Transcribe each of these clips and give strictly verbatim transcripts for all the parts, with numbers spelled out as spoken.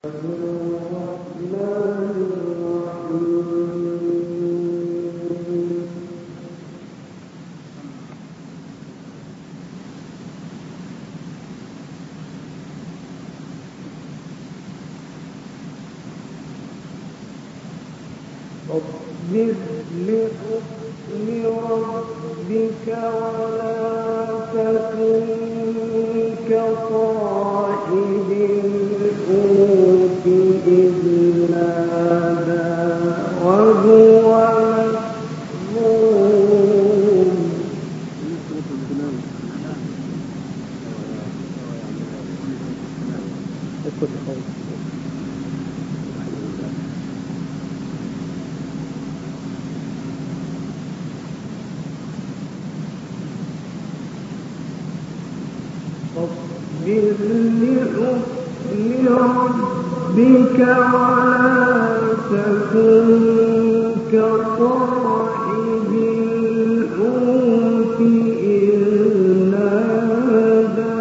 واصبر لحكم ربك ولا تكن كصاحب الحوت إذ نادى وهو مكظوم. فاصبر لحكم ربك ولا تكن كصاحب الحوت إذ نادى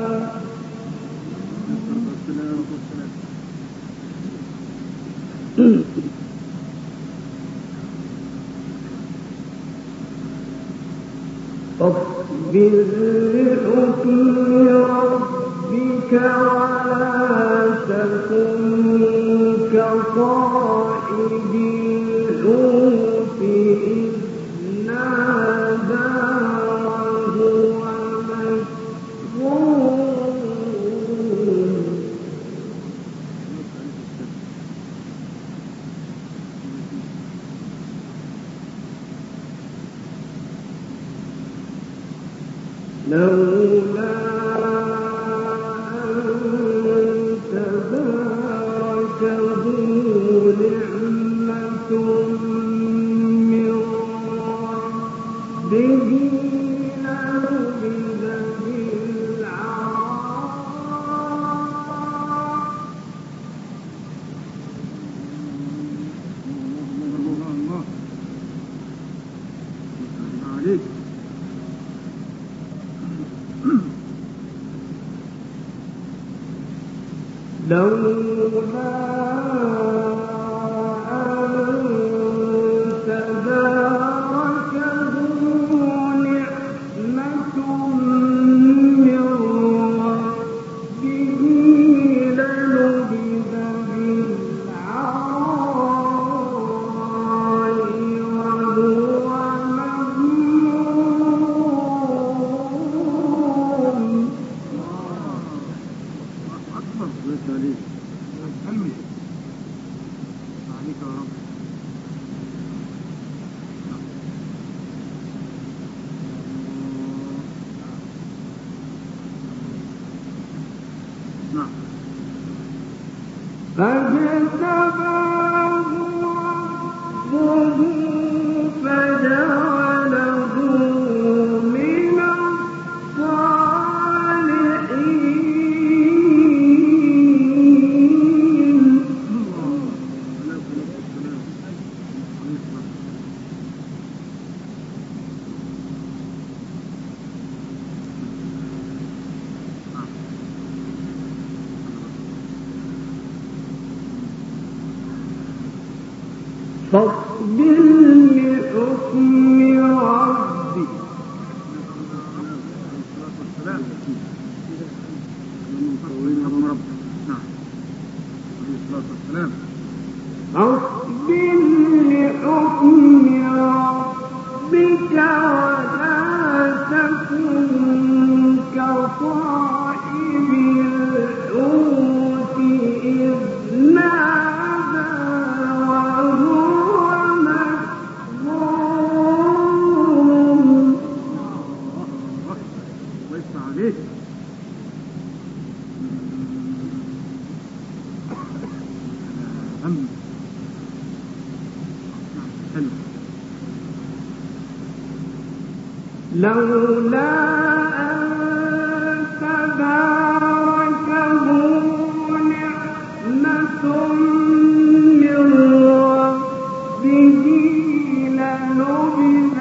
فاصبر لحكم ربك ولا تكن كصاحب الحوت إذ نادى وهو مكظوم. لولا أن تداركه نعمة من ربه لنبذ بالعراء. لولا أن تداركه نعمة من ربه لنبذ بالعراء وهو مذموم. عليك عليك يا رب. نعم. فاجتباه ربه فجعله من الصالحين. فاصبر لحكم ربك فاصبر لحكم ربك ولا تكن كصاحب الحوت إذ نادى وهو مكظوم. ويسمع عليك. لولا أن تداركه نعمة من ربه لنبذ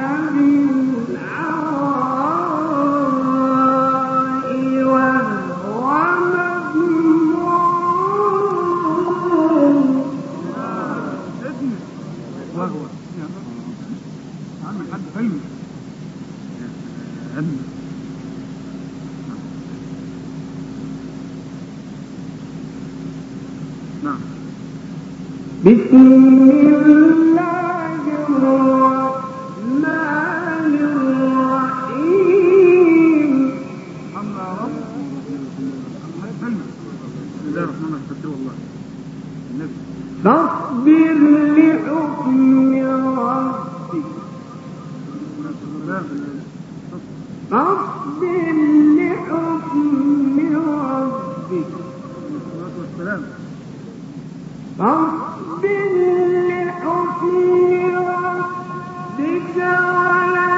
بالعراء وهو مذموم. نعم. بسم الله الرحمن الرحيم. الحمد لله رب. بسم الله الرحمن الرحيم. والله النبي فاصبر لحكم ربك فاصبر لحكم ربك والسلام. فاصبر لحكم ربك ولا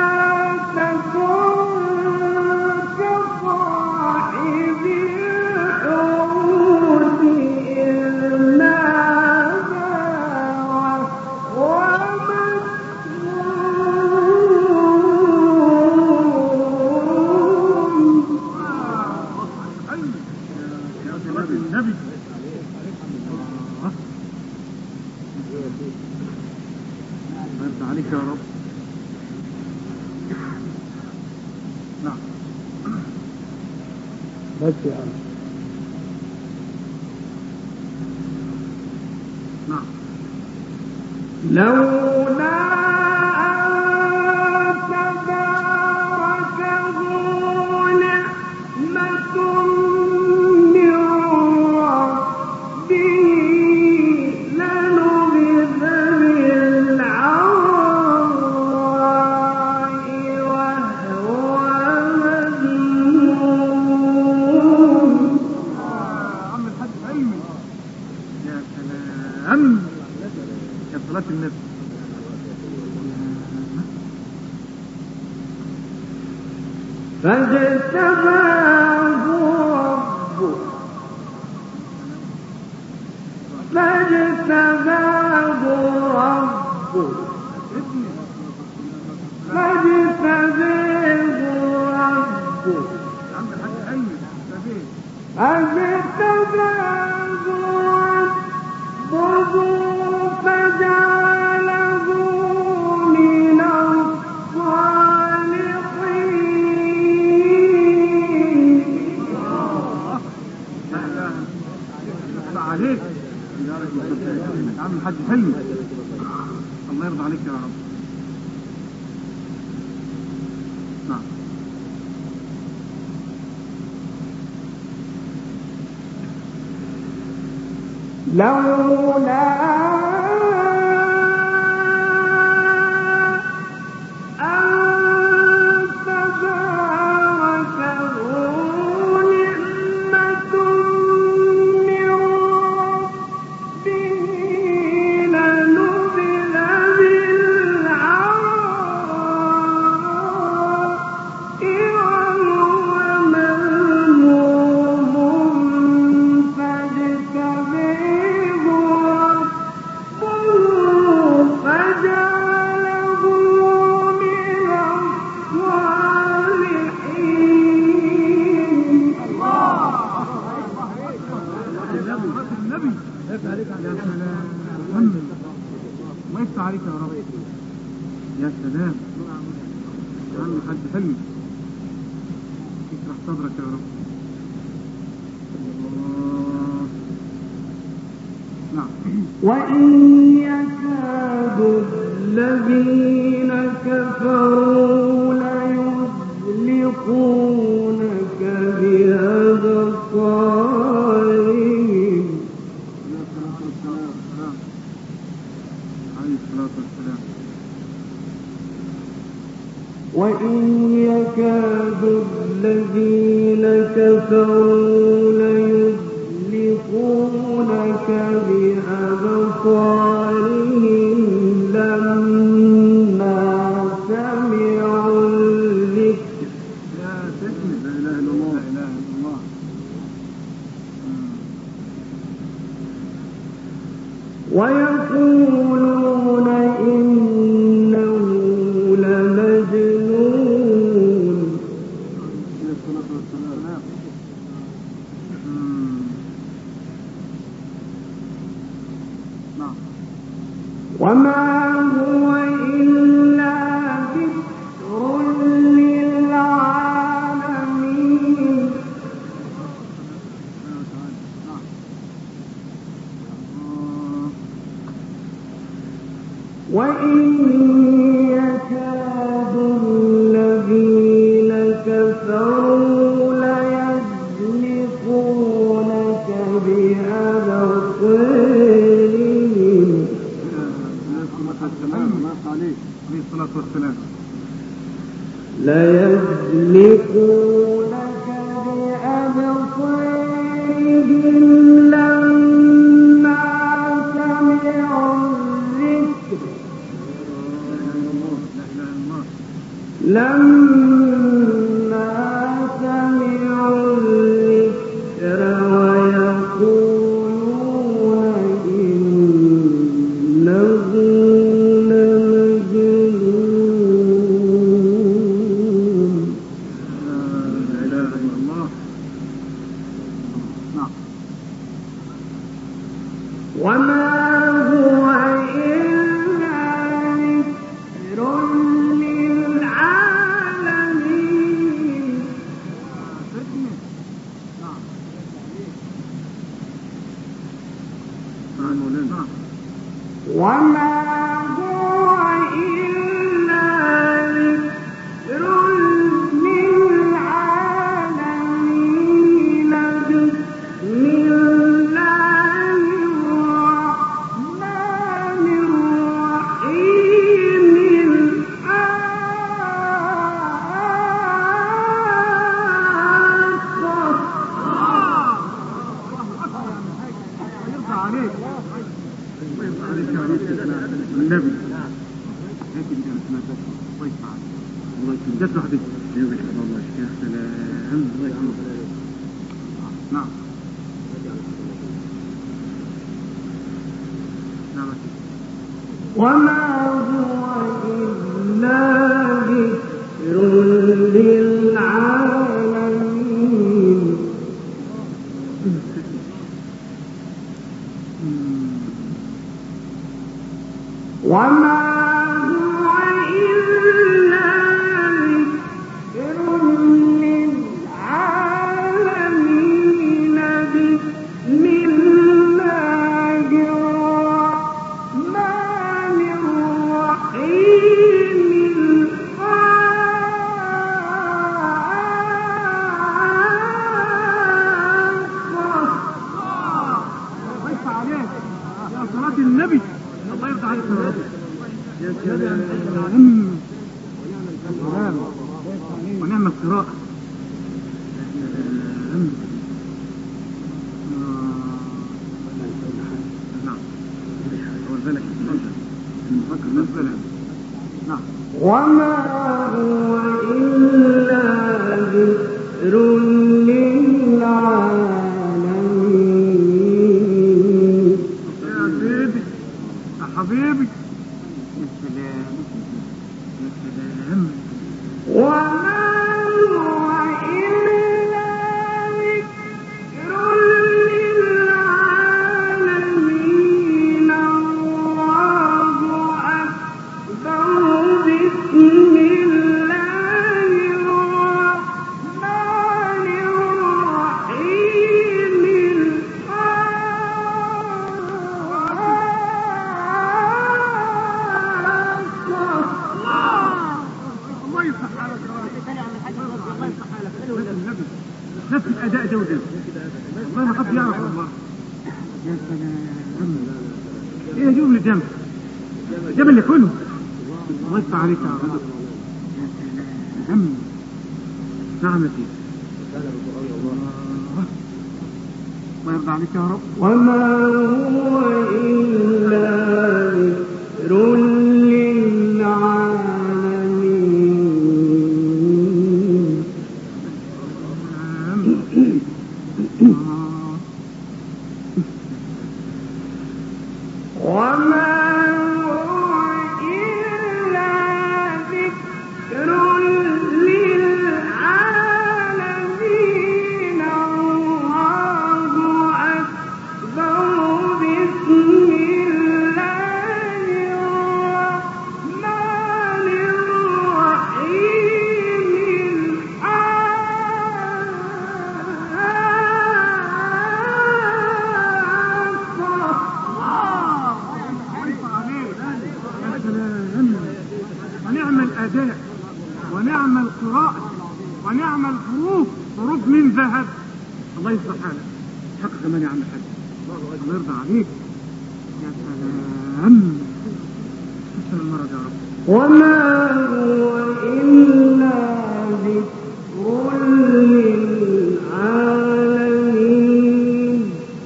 تكن كصاحب الحوت إذ نادى وهو مكذوب. النبي انت عليك يا رب. نعم. بس يا عم. نعم. لولا أن تداركه نعمة من ربه لنبذ بالعراء وهو مذموم. عم الحاج أيمن يا سلام يا صلاة النبي. فاجتباه ربه فاجتباه ربه فاجتباه ربه عم الحاج أيمن فاجتباه ربه فجعله من الصالحين. عليك يا عم الحاج حلمي. الله يرضى عليك يا رب. نعم. لولا أن تداركه نعمة من ربه لنبذ بالعراء وهو مذموم. فاجتباه ربه فجعله من الصالحين. النبي يا سلام. الله يفتح عليك يا رب. يا سلام يا عم الحاج حلمي. اشرح صدرك يا رب. الله. نعم. وإن يكاد الذين كفروا ليزلقونك بأبصارهم عليه الصلاة والسلام. وإن يكاد الذين كفروا ليزلقونك بأبصارهم لما سمعوا الذكر. يا سيدنا لا إله إلا الله. لا إله إلا الله. ويقولون إنه لمجنون. عليه الصلاة والسلام. نعم. وما هو إلا ذكر للعالمين. وإن يكاد الذين كفروا ليزلقونك بأبصارهم عليه الصلاة والسلام ليزلقونك بأبصارهم لما سمعوا الذكر لما سمعوا الذكر ويقولون إنه لمجنون. لا إله إلا الله. نعم. وما هو إلا ذكر للعالمين. وما هو إلا ذكر للعالمين. بسم الله الرحمن الرحيم. النبي لكن كانت ما تسمع الله يسمعك الله يسمعك جت واحدة يومك الله يا سلام الله يسمعك. نعم نعم. وما هو إلا ذكر للعالمين. وما هو إلا ذكر للعالمين. بسم الله الرحمن الرحيم. يا صلاة النبي الله يرضى عليك يا سلام ونعم القراءة. نعم أول بالك المفكر نزل. نعم. وما هو إلا ذكر للعالمين. يا سيدي يا حبيبي يا سلام يا سلام. وما هو إلا ذكر للعالمين. الله أكبر. بسم الله الرحمن الرحيم. الله يفتح عليك الله يفتح عليك نفس الأداء ده وده والله ما حد يعرف والله. يا سلام ايه جيبه من الجنب الجنب اللي كله الله يفتح عليك يا رب. يا سلام. نعم يا سيدي الله يرضى عليك يا رب. وما هو إلا ذكر للعالمين. وما هو إلا ذكر للعالمين. الله أكبر. بسم الله الرحمن الرحيم. الأداء ونعم القراءة ونعم الحروف، حروف من ذهب. الله يصلح حالك، حق كمان يا عم الحاج، الله يرضى عليك. يا سلام، تسلم المرض يا رب. وما هو إلا ذكر للعالمين.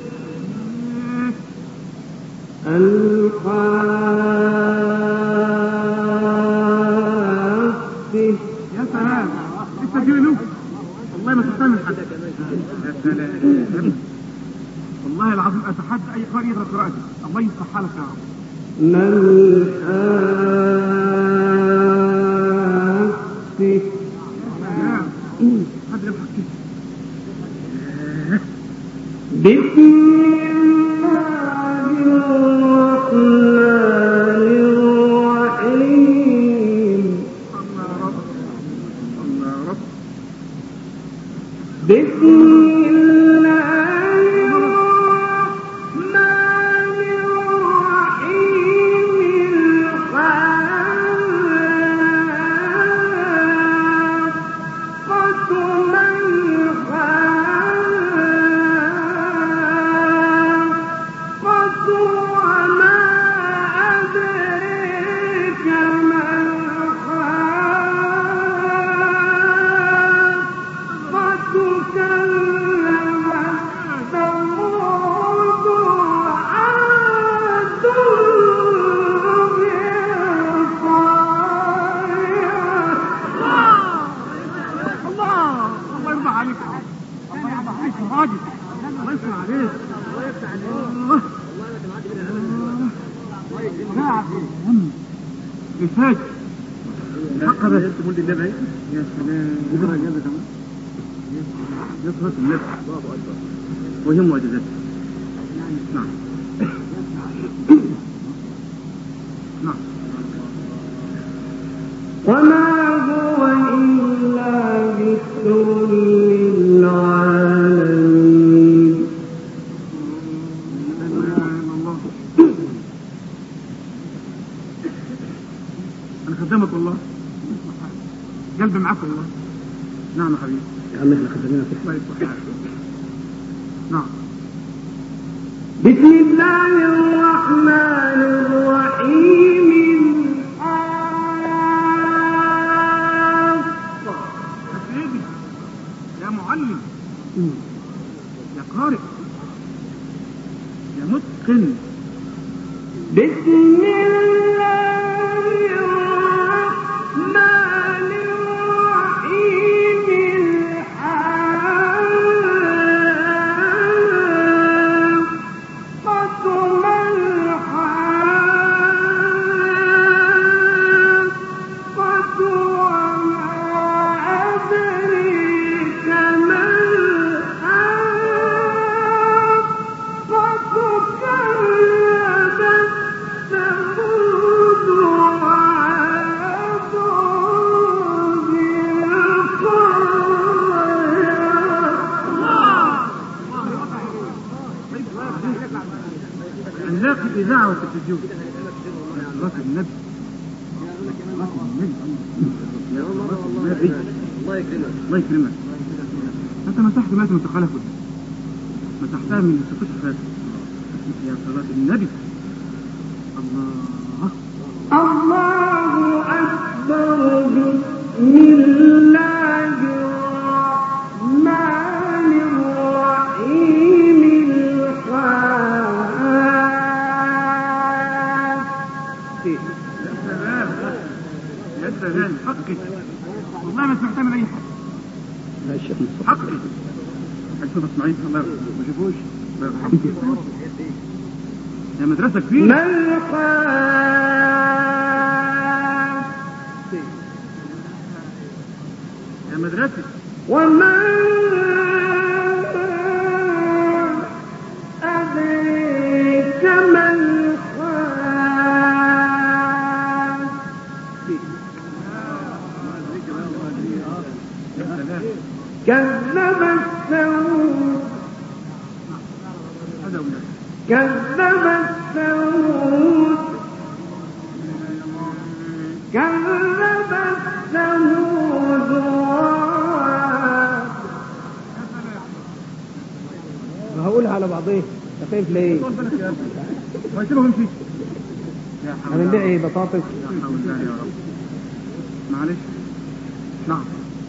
الحافظ. يا سلام، لسه في له والله ما تستنى حد. يا سلام، والله العظيم اتحدى اي قارئ يقرا قراءتي. الله يصلح حالك يا رب. ما الحافظ. حد يضحك كده. بسم الله الرحمن الرحيم. الله يا رب، الله يا رب. بسم الله الرحمن الرحيم. الحاقة ما الحاقة وما أدريك ما الحاقة. كذبت ثمود وعاد بالقارعة. الله الله يرضى عليك يا رب، الله يرضى عليك يا راجل، الله يفتح عليك، الله يفتح عليك. الله إفاج حق بس تقول لي النبي. يا سلام، بكره اجازه كمان. يا صلاة النبي، الله اكبر، وهم معجزات. نعم نعم. وما هو إلا ذكر للعالمين. أنا خدامك والله، قلبي معاك والله. نعم يا حبيبي. يا عم احنا خدامينك. الله يصلح حالك. نعم. بسم الله الرحمن الرحيم. الحاقة. يا سيدي، يا معلم، يا قارئ، يا متقن. بسم الله الرحمن الرحيم. الحاقة ما الحاقة وما أدريك ما الحاقة. كذبت ثمود وعاد بالقارعة. نلاقي الإذاعة والتلفزيون. صلاة النبي، صلاة النبي، يا صلاة النبي. الله يكرمك، الله يكرمك. أنت مسحت مات من تخلفه، مسحتها من السكوت الفاتح. يا صلاة النبي. الله الله أكبر. بسم الله الرحمن الرحيم. الحاقة. يا سلام، يا سلام، حقك والله ما سمعتها من أي حد. لا الشيخ مصطفى حقك. حسب اسماعيل الله ما شافوش. يا مدرسة كبيرة. ما الحاقة يا مدرسة. وما أدريك ما الحاقة. يا سلام. كذبت ثمود. هذا أولاد. كذبت ثمود. كذبت بعضيه خفيف ليه؟ ما يسيبه يمشي. هنبيع ايه بطاطس؟ يا حول الله يا رب. معلش. نعم.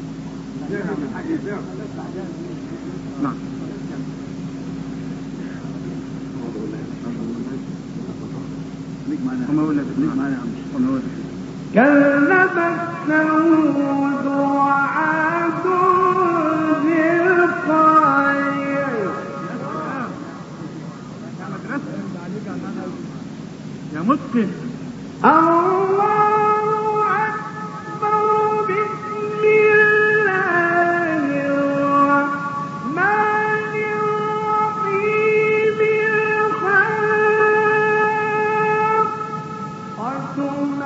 نعم. وما ولد معنا وما ولد. كذبت ثمود وعاد بالقارعة. يا متقن. الله أكبر. بسم الله الرحمن الرحيم. الخلق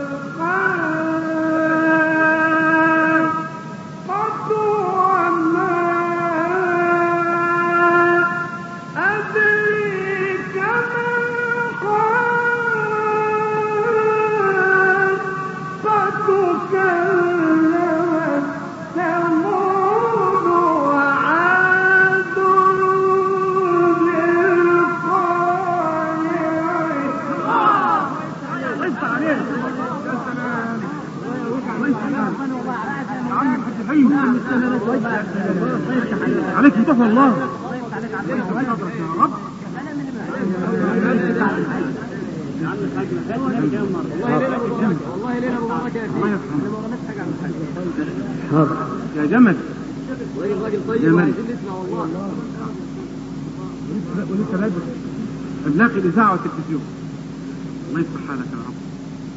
عليك بتقوى الله. يا رب. يا جمل جمل ولسه لازم نلاقي الاذاعه والتلفزيون. الله يصلح حالك يا رب.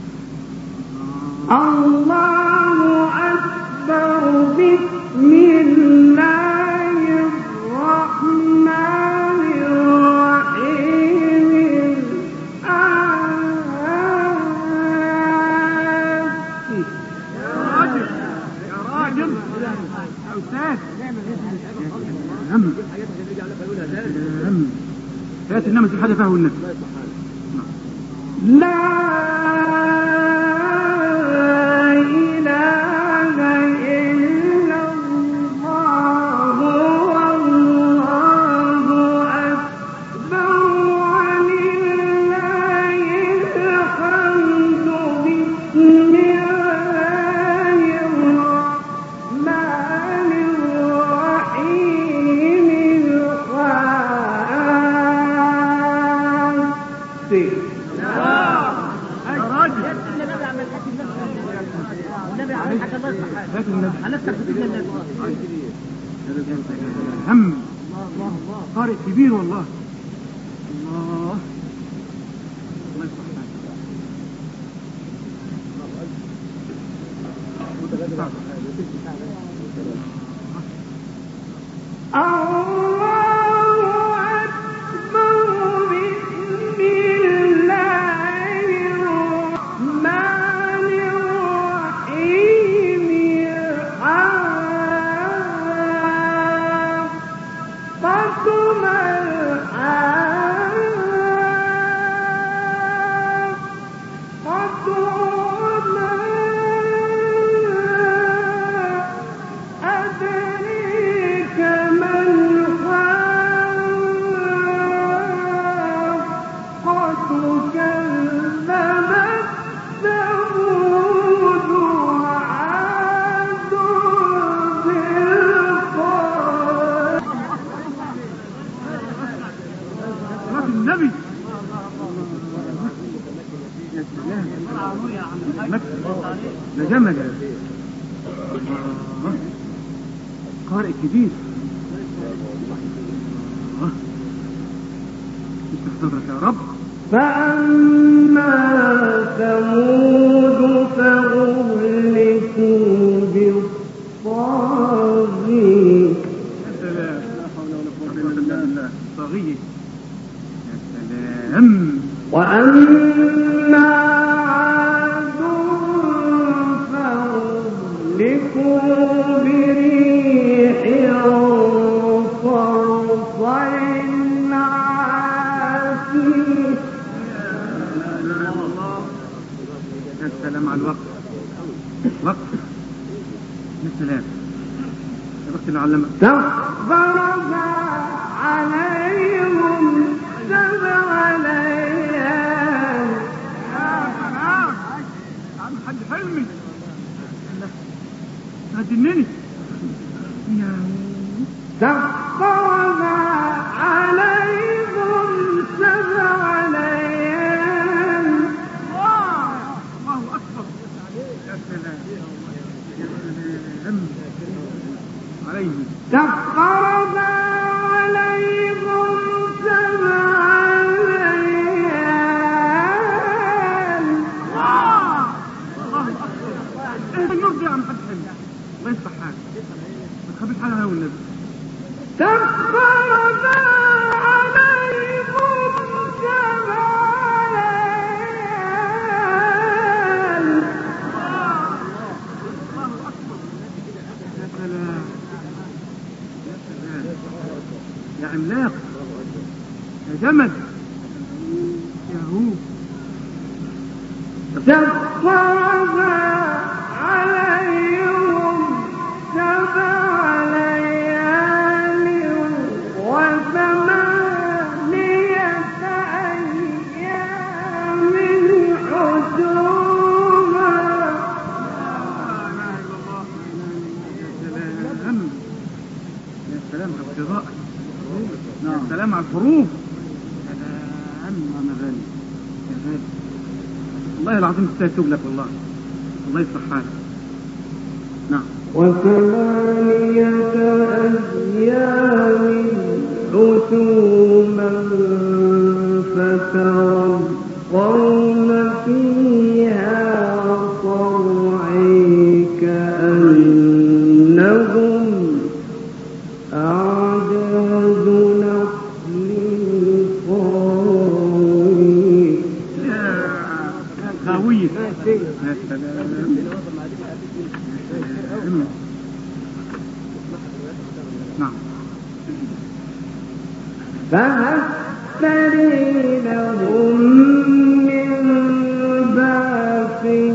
الله أكبر. بسم الله الرحمن الرحيم. يا راجل يا راجل يا أستاذ. هم هم يأتي النمس الحاجة فهو النفس. لا إله إلا الله والله أكبر ولله الحمد. بسم الله الرحمن الرحيم. هم قارئ كبير والله. الله الله يصلح النبي. يا سلام ده جمل قارئ كبير. استغفرك يا رب. فأما ثمود فأهلكوا بالطاغية. يا سلام لا حول ولا قوة إلا بالله. طاغية. يا سلام. وأما عاد فأهلكوا بريح صرصر عاتية. يا سلام على الوقت. وقت. يا سلام. يا بخت اللي علمك. سخرها عليهم سبع ليال. يا سلام عم الحاج حلمي هتجنني. سخرها عليهم سبع ليال. الله أكبر. يا سلام يا سلام عليهم. سخرها عليهم سبع ليال. الله أكبر. ايه النور ده يا عم الحاج حلمي؟ الله يفتح حالك. ما تخبيش حالها والنبي. سخرها عليهم سبع ليال. الله أكبر. يا سلام يا سلام يا عملاق يا جمل يا هو. سخرها عليهم سبع ليال وثمانية أيام حسوما. يا سلام يا سلام على القراءة. يا سلام على الحروف. يا سلام أنا غالي يا غالي والله العظيم تستاهل تقلك والله. الله يصلح حالك. نعم. وثمانية أيام حسوما فترى القوم فيها صرعي كأنهم أعجاز نخل خاوي. يا خاوية. يا سلام نعم. فهل لهم من باقي.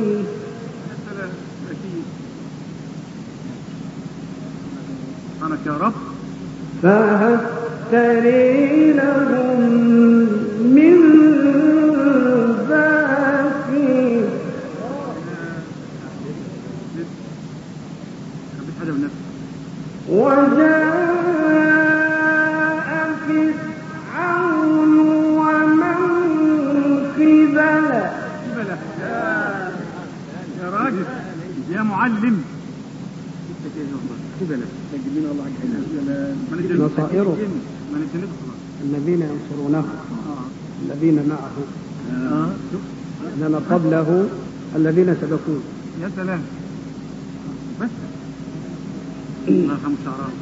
سبحانك يا رب. فهل لهم من باقي. خبيت حاجة بالنفس. وجاء فرعون ومن قبله. بلى يا راجل يا معلم. قبلة تجمين الله عز وجل. نصائره ما نتنبه خلاص. الذين ينصرونه الذين معه آه. لنا قبله الذين سبقوه. يا سلام بس الله يرحمه الشعراوي.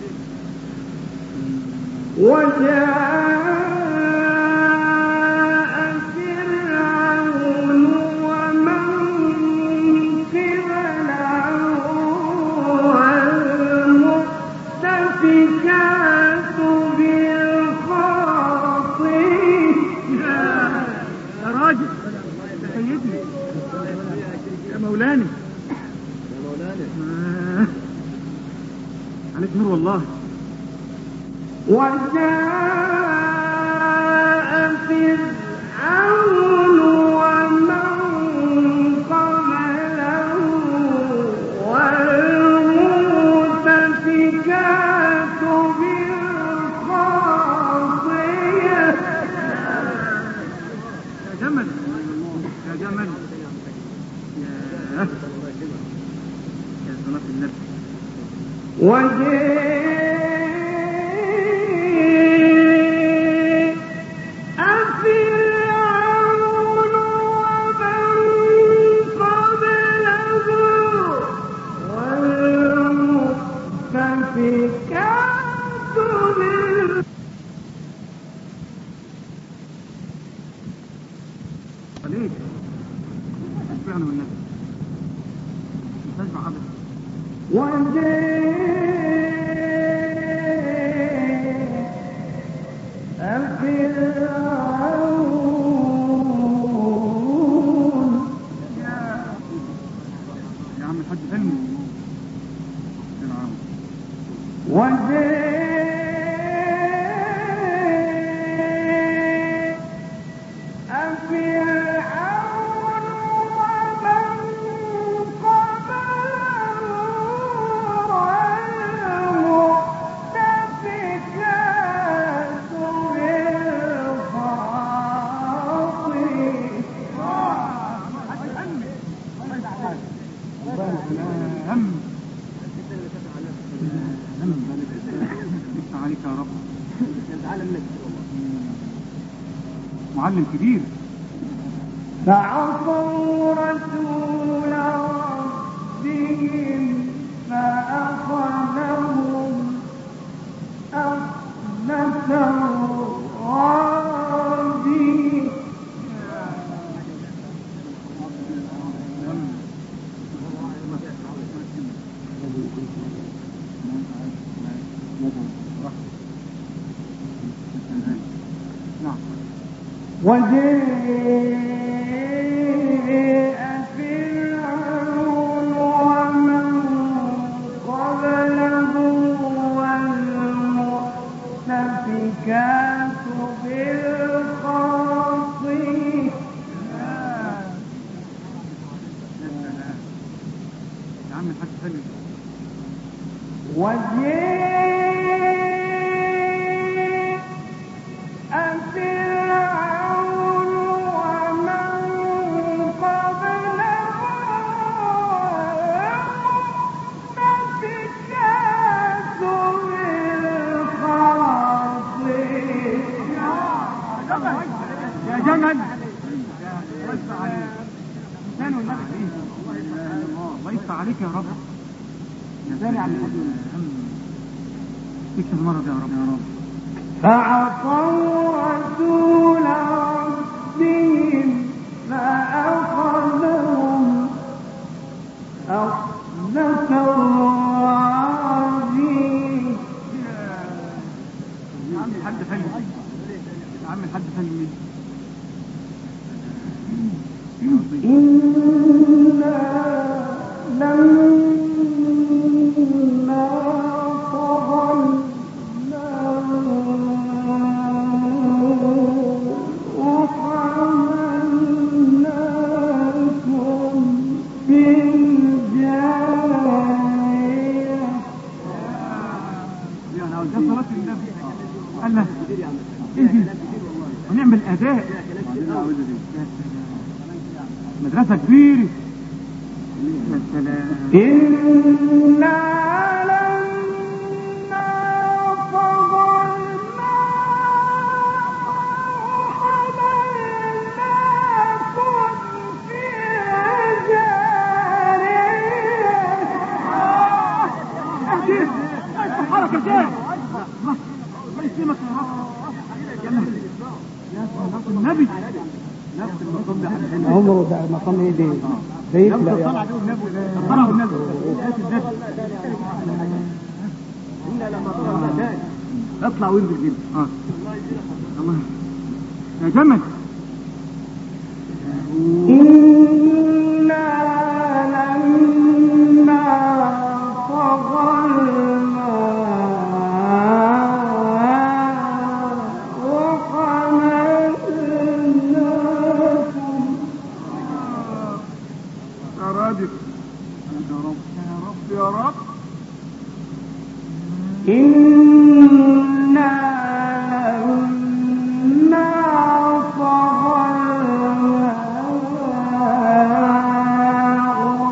وجاء فرعون ومن قبله والمؤتفكات بالخاطئ. يا راجل يا سيدني يا مولاني يا مولاني عليك نور والله. وجاء فرعون ومن قبله والمؤتفكات بالخاطئة. يا جمل يا جمل يا يا صلاة النبي. وجاء فرعون ومن قبله والمؤتفكات بالخاطئة. عليك اشبعنا والنبي مش هشبع ابدا. وجاء فرعون. يا عم الحاج حلمي فرعون. وجاء معلم كبير. فعصوا رسول ربهم فأخذهم أخذة رابية. وجاء فرعون ومن قبله والمؤتفكات بالخاطئة. يا عم الحاج حلو. جمل الله يفتح عليك يا رب. يا ثاني على تكشف المرض يا رب يا رب. فعصوا رسول ربهم فأخذهم أخذة رابية. يا عم الحاج حلو. يا عم الحاج حلو مين؟ إنا لما طغى الماء وحملناكم في الجارية. يا صلاة النبي. الله ايه دي؟ ونعمل أداء مدرسة كبيرة. يا سلام. إنا لما طغى الماء حملناكم في الجارية. حركة شيخ. الله يسلمك يا رب. يا صلاة النبي. عمره ده مقام ايه دي؟ ده يطلع يا اطلع وانزل كده. اه الله يا جمل. إنا لما طغى إنا لما طغى الماء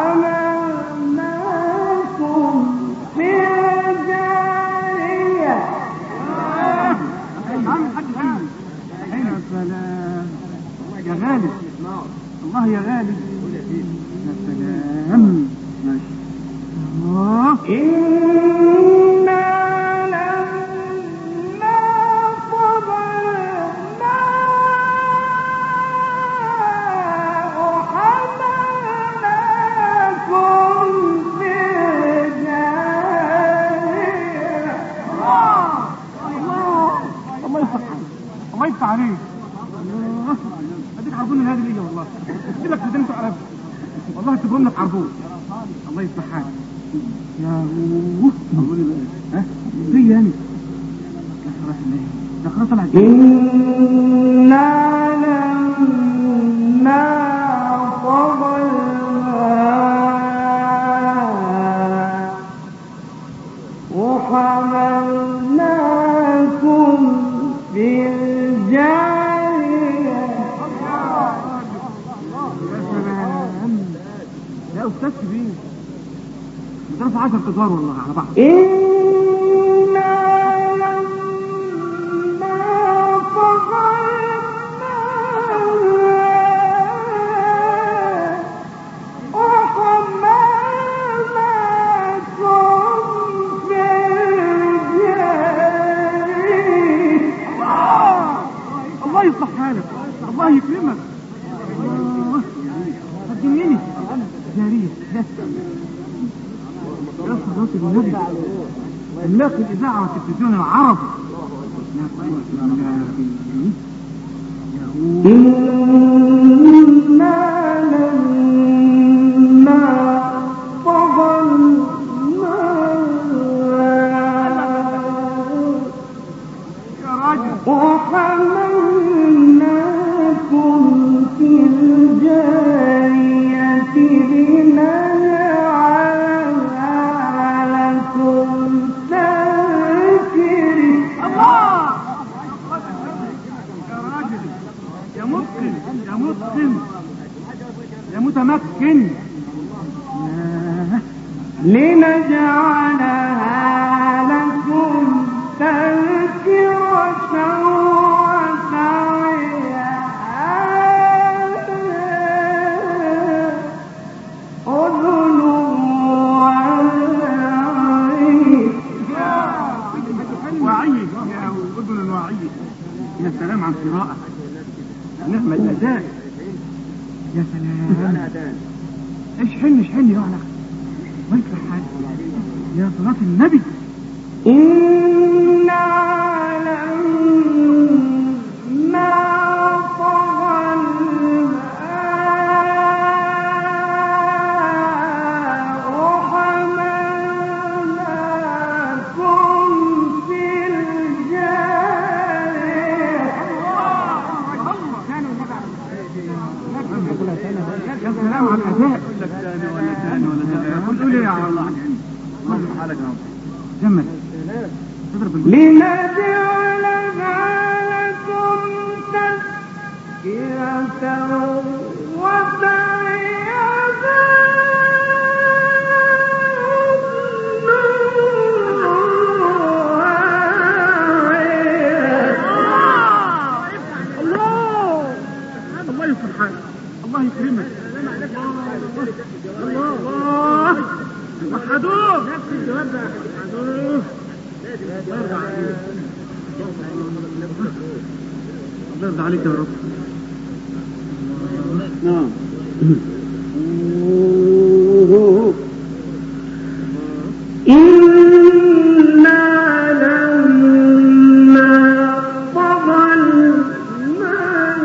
حملناكم في الجارية. عم الحاج حلو. يا سلام يا غالي. الله يا غالي. يا سلام. ماشي. الله. الله يفتح عليك. اديك عربون من هذه الليله والله. قلت لك بدنت عرب والله تبهم لك عربون. الله يفتح عليك يا اوه. ها في يعني يا صلاة الله. ده خلاص طلع. إنا لما استاذ كبير بترفع عشر ادوار والله على بعض. الله يصلح حالك، الله يكرمك. الله هتجنني جارية يا صلاة النبي، ملاك الإذاعة والتلفزيون العربي. إنا لما طغى وحملناكم في الجارية لنجعلها لكم تذكري. الله يا راجل يا متقن يا متقن يا متمكن. لنجعلها لكم تذكرة وتعيها أذن وعي يا أذن الوعي. يا سلام عن قراءة، نعم الأداء، يا سلام. اشحن اشحن يا أخي ويفرح حالك يا صلاة النبي. إن لما طغى الماء وحملناكم في الجارية. يا سلام على الأداء. قول لي يا الله الله حالك جمل لنجعلها لكم تذكرة وتعيها الله. الله يصلح حالك، الله يكرمك. الله الله وحدوه نفس الجواب ده. وحدوه الله يرضى عليك، الله يرضى عليك يا رب. نعم إنا لما طغى الماء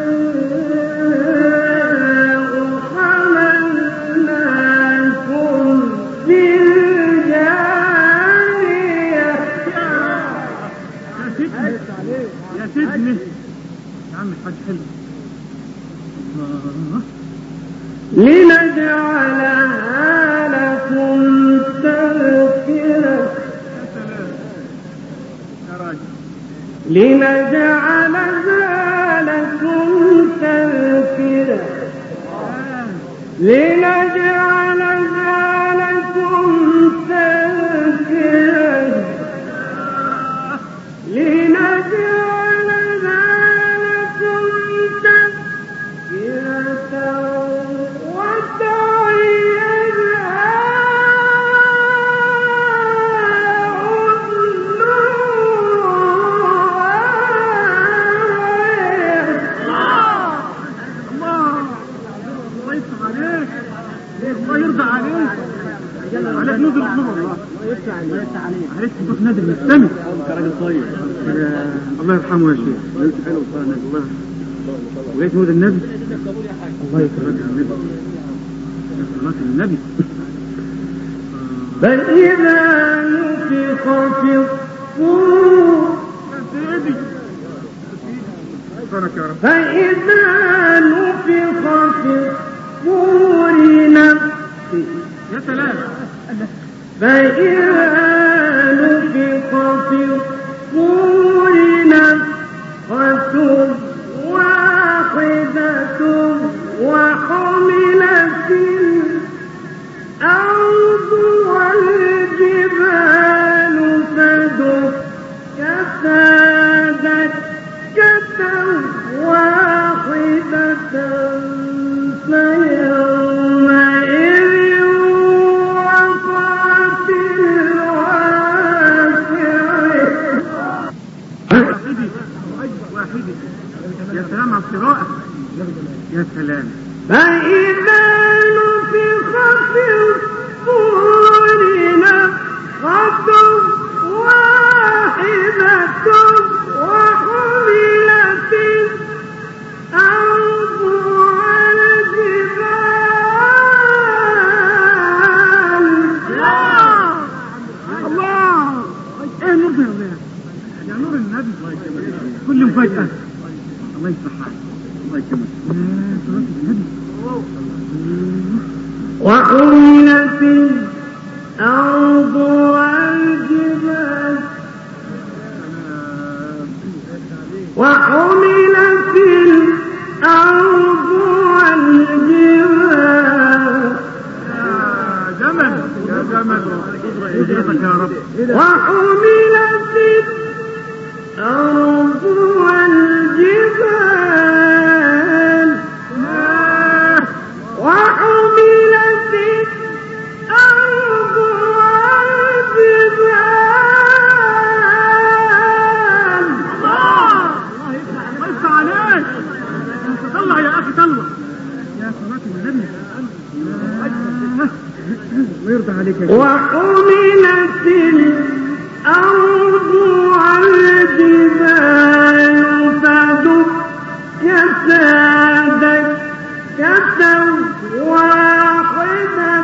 حملناكم في الجارية. يا سيدني يا عم الحاج حلو. لنجعلها لكم تذكرة. يا راجل لنجعلها لكم تذكرة لنجعلها لكم تذكرة لنجعلها لكم تذكرة وتعيها الله يرضى عليك، عليك نودر الحمر. الله عليك تروح نادر مستمع. راجل طيب الله يرحمه يا شيخ. حلو الله وليت نودر النبي. الله يكرمك النبي يا صلاة النبي. فإذا نفخ في الصور فإذا نفخ في الصور نفخ يا سلام. فإذا نفخ في الصور نفخة واحدة وحملت الأرض والجبال فدكتا دكة واحدة فيومئذ وقعت الواقعة. يا سلام على القراءة، يا سلام. فإذا نفخ في الصور نفخة واحدة وحملت الأرض والجبال. الله، ايه نور ده يا نور النبي، كل مفاجأة. الله يفتح عليك، الله يكرمك. صلاة النبي. وحملت الأرض والجبال وحملت الأرض والجبال. يا جمل يا جمل، قدرتك يا رب. وحملت الأرض والجبال وحملت الأرض والجبال. الله يفتح عليك، طلع يا أخي طلع، يا صلاة النبي. ويرضى عليك يا شيخ. وحملت الأرض والجبال فدكتا دكة واحدة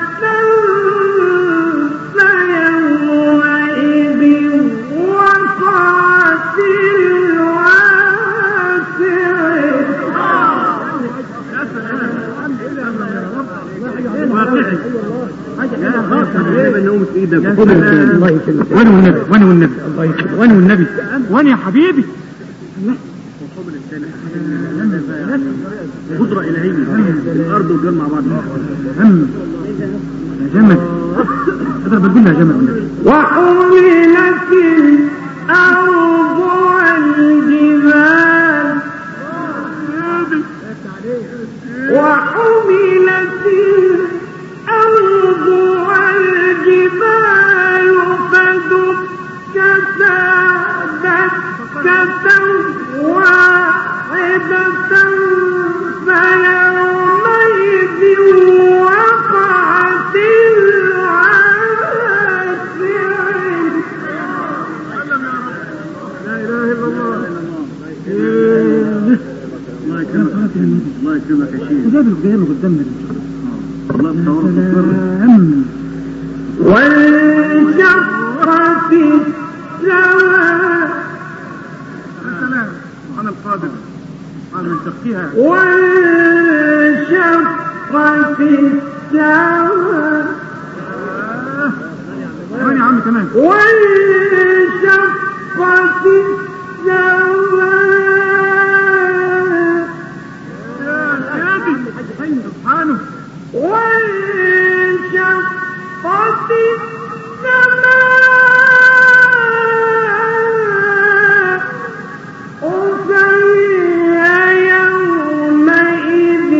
فيومئذ وقعت الواقعة. وانا والنبي وانا والنبي وانا والنبي وانا يا حبيبي. قدرة إلهية، الأرض والجبال مع بعض. هم يا جمل، اضرب الجملة يا جمل. وحملت الأرض والجبال وحملت الأرض والجبال فدكتا دكة واحدة فيومئذ وقعت الواقعة. لا إله إلا الله. الله يكرمك، الله يكرمك يا شيخ. وجاب القيامة قدامنا الله يصورك. وانشقت السماء. يا سلام، سبحان القادر، سبحان من شقها. وانشقت السماء. وين يا عم كمان؟ وانشقت السماء. يا سيدي سبحانه. وانشقت السماء فهي يومئذ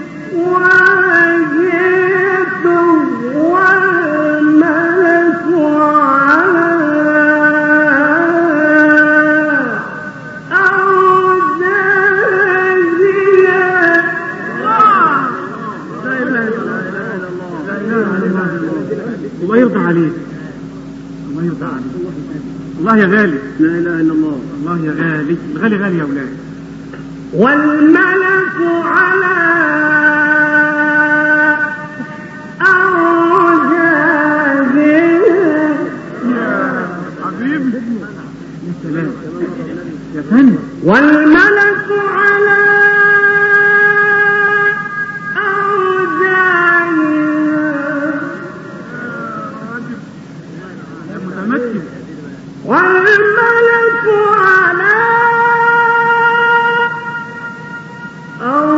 واجهة والملك على الله يرضى عليك، الله يرضى عليك. الله يا غالي، لا اله الا الله. الله يا غالي، الغالي غالي يا اولاد. والملك على أرجائه. يا حبيبي يا سلام يا فندم. والملك على أرجائه يا متمكن. والملك على أرجائه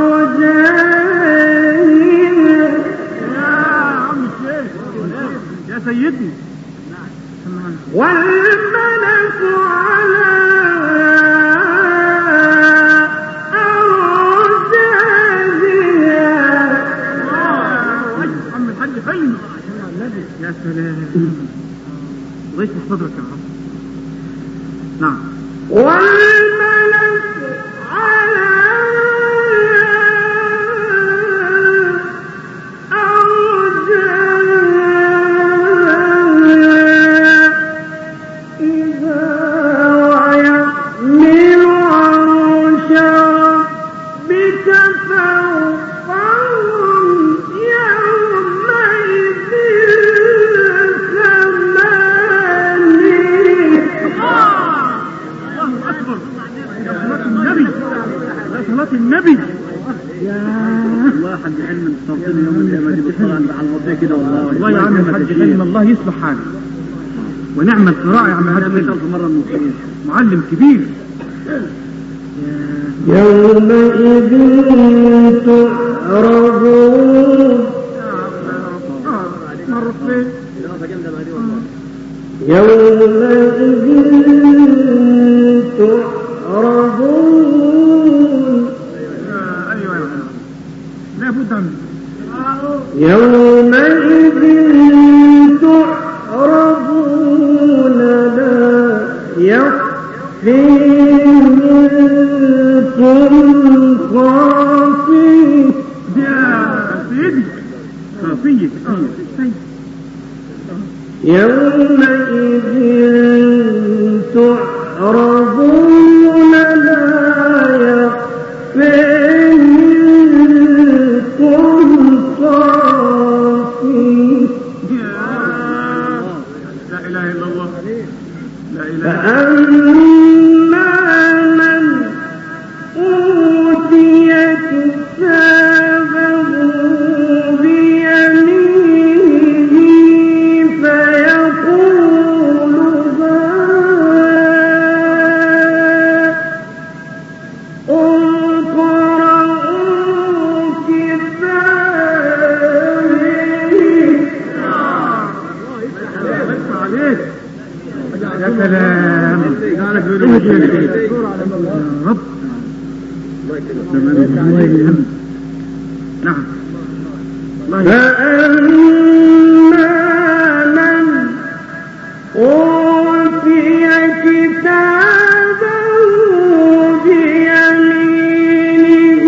يا سلام. الله يشرح صدرك يا رب. نعم. والملك على النبي. يا الله حد علم التوصيل يوم القيامة دي بالصلاة على الوصية كده والله. والله يا عم الحاج علم الله يصلح حالك ونعم القراءة يا عم الحاج. ألف مرة المصريين معلم كبير. يومئذ تعرضون مرتين يومئذ تعرضون. ايوه ايوه لا بد من يومئذ تعرضون لا يخفي منكم خافي. يا سيدي خافية يومئذ تعرضون لا يخفي منكم خافي. لا اله الا الله. لا اله. فأما من أوتي كتابه بيمينه فيقول اقرءوا كتابي. يا سلام. يا رب. نعم. فأما من أوتي كتابه بيمينه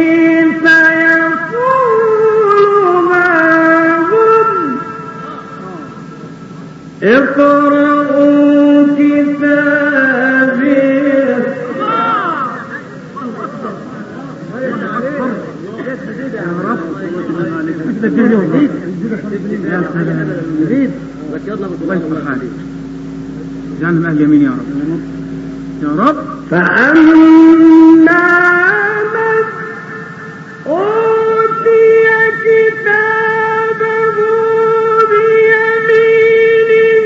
فيقول ماذا اقرءوا كتابي. يا رب. يا سلام. الله يصلح حالك. اجعلنا من اهل اليمين يا رب. يا رب. فأما من أوتي كتابه بيمينه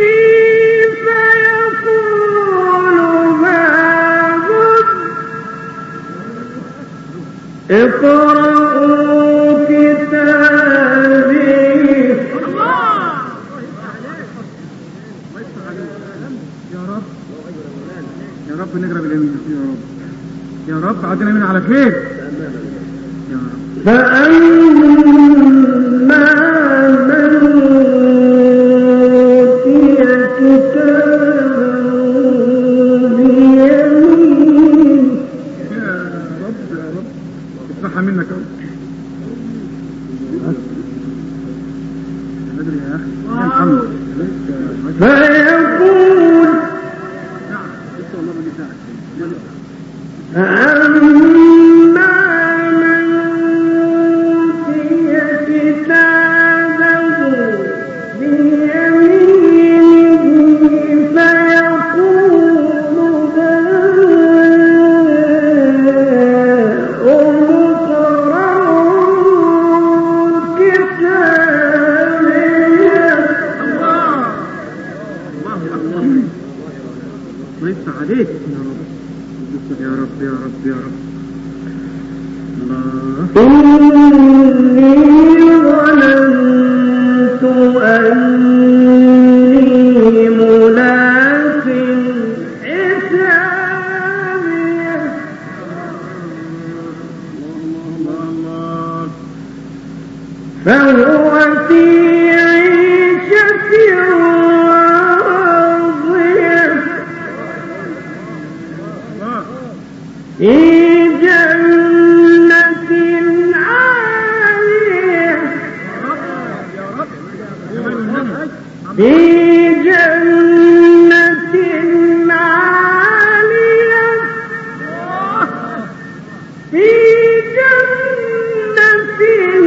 فيقول ماذا اقرءوا كتابي. يا رب. يا رب نقرب اليمين يا رب. يا رب عدنا من على خير يا رب. فأما من أوتي كتابه بيمينه. يا رب يا رب اسمعها منك يا رب. ادري يا اخي يا محمد. فيقول فأما من أوتي كتابه بيمينه فيقول اقرءوا كتابي. الله يفتح عليك يا رب. يا رب يا رب يا رب. الله. إني ظننت أني ملاق حسابي. فهو في عيشة في جنة عالية في جنة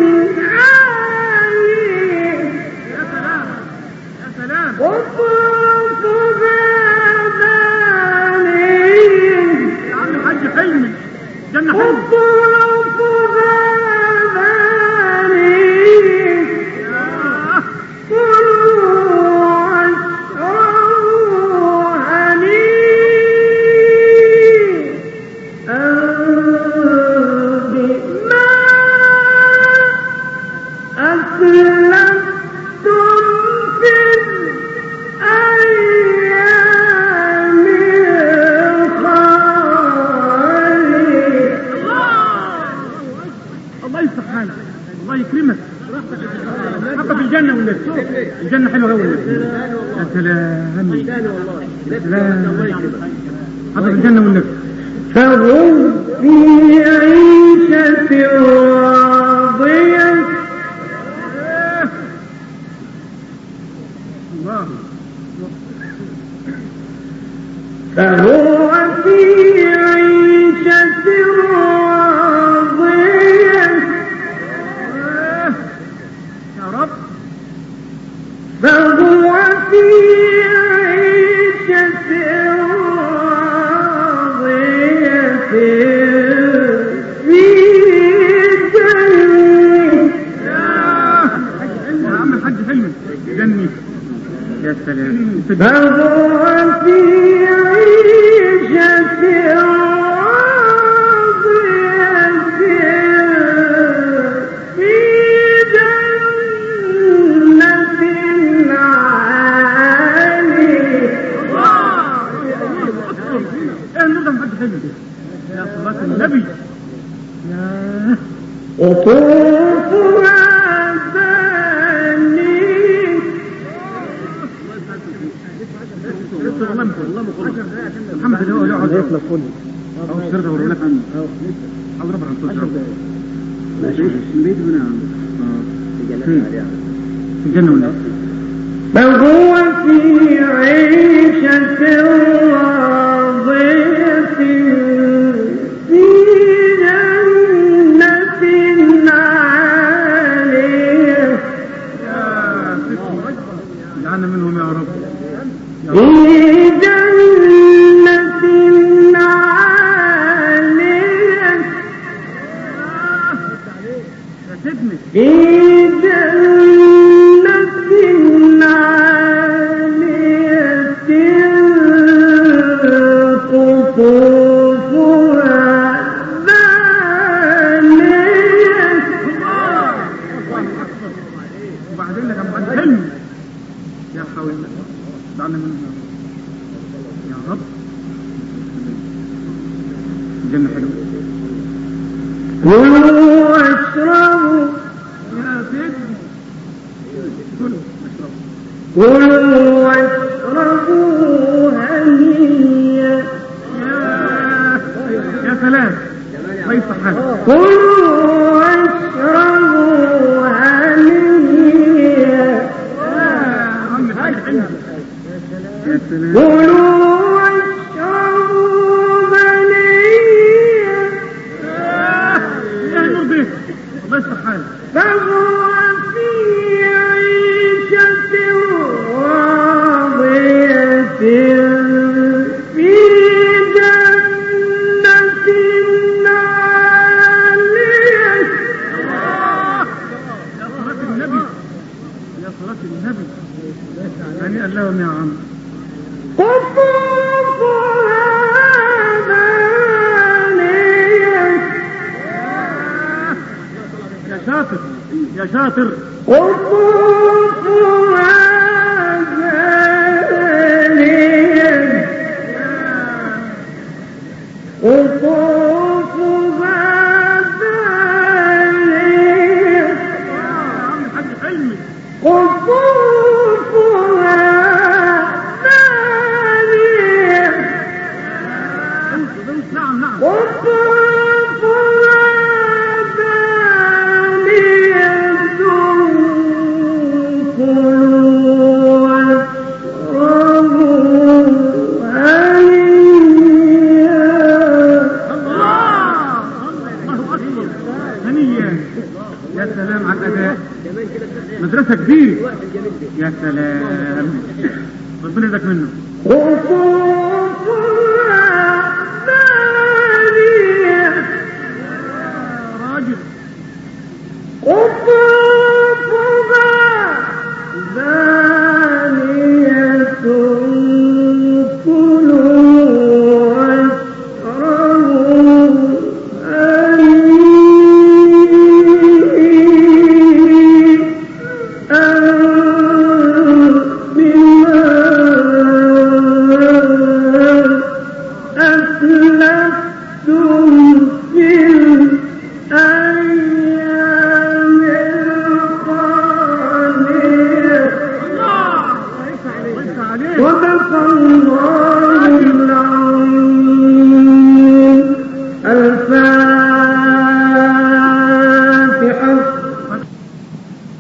عالية يا سلام يا سلام قطوفها دانية يا عم الحاج حلمي جنة حلوة قطوفها دانية الجنة حلوة أوي. يا سلام يا سلام حضر الجنة والنبي. فهم في عيشة راضية الله فهو في عيشة راضية يا رب فهو في عيشة راضية في جنة يا عم الحاج حلمي جني يا سلام. فهو في عيشة راضية في جنة عالية ايه النور ده الحاج حلمي يا صلاة النبي. يا قطوفها دانية محمد اللي هو يقعد يطلب كله او الشرطة ولا لك عنه او ربع عن صوت ربع ماشي بيت بنا في الجنة ولا فهو في عيشة راضية في جنة عالية يا ستي اجعلنا منهم يا رب يا في رب. جنة عالية يا سيدني في جنة عالية قطوفها دانية وبعدين لك عم حلم يا حول دعنا منهم يا رب. الجنة حلوة. كلوا واشربوا يا سيدي كلوا اشربوا كلوا واشربوا هنيئا يا يا سلام كيف حالك. كلوا واشربوا هنيئا يا عم الحاج حلمي يا سلام. كلوا واشربوا هنيئا يا نور بيك الله يصلح حالك. فهو في عيشة راضية في جنة عالية يا صلاة النبي يا صلاة النبي هنيئا لهم يا عم. قطوفها دانية يا شاطر يا شاطر قطوفها دانية قطوفها دانية يا عم الحاج حلمي. قطوفها دانية نعم نعم قطوفها دانية يا سلام على الأداء، مدرسة كبيرة. يا سلام، ربنا يرزقك منه. راجل قطوفها